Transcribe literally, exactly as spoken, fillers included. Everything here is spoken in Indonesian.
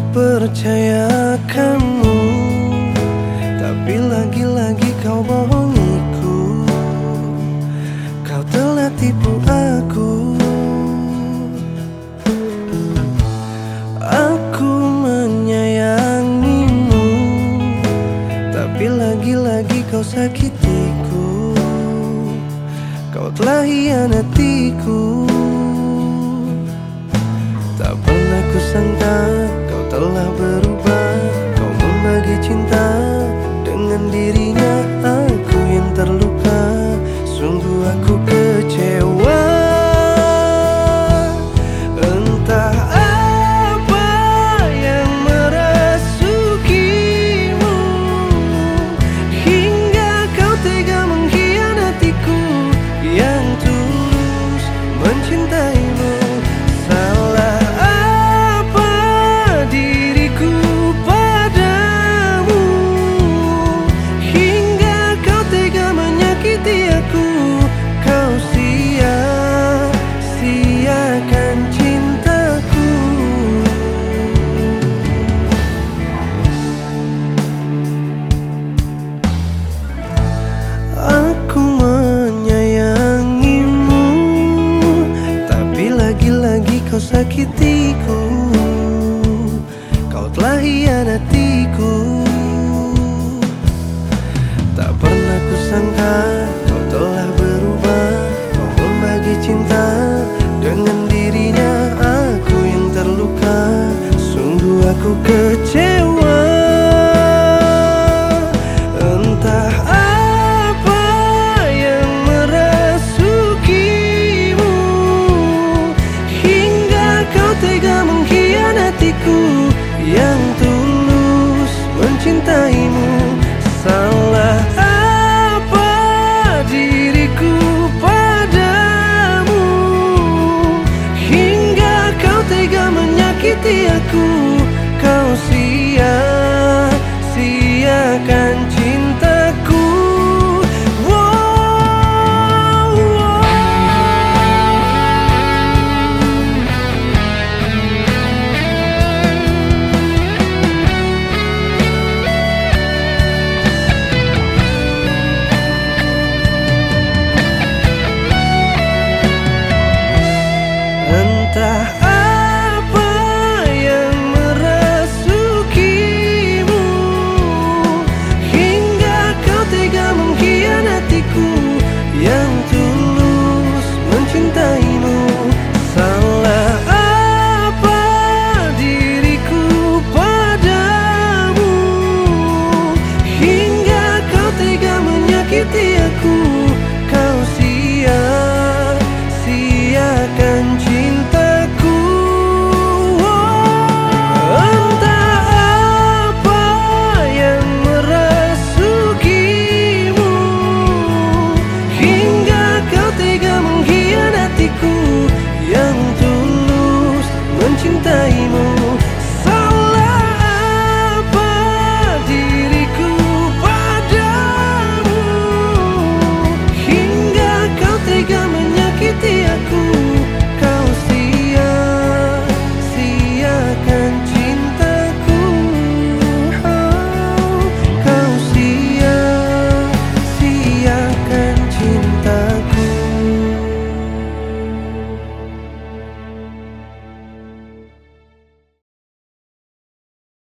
percaya kamu, tapi lagi-lagi kau bohongiku. Kau telah tipu aku. Aku menyayangimu, tapi lagi-lagi kau sakitiku. Kau telah hianatiku. Tak pernah kusangka kau telah berubah. Kau membagi cinta dengan dirinya. Aku yang terluka, sungguh aku kecewa. Entah apa yang merasukimu, hingga kau tega mengkhianatiku yang tulus mencintaimu. Salah apa diriku padamu, hingga kau tega menyakiti aku. Kau sia-siakan cintaku. Aku menyayangimu, tapi lagi-lagi kau sakitiku. Kau telah hianatiku. Tak pernah kusangka kau telah berubah. Kau membagi cinta dengan dirinya. Aku yang terluka, sungguh aku kecewa. Entah apa yang merasukimu, hingga kau tega mengkhianatiku yang tulus mencintaimu. Salah apa diriku padamu, hingga kau tega menyakiti aku. Kau sia-siakan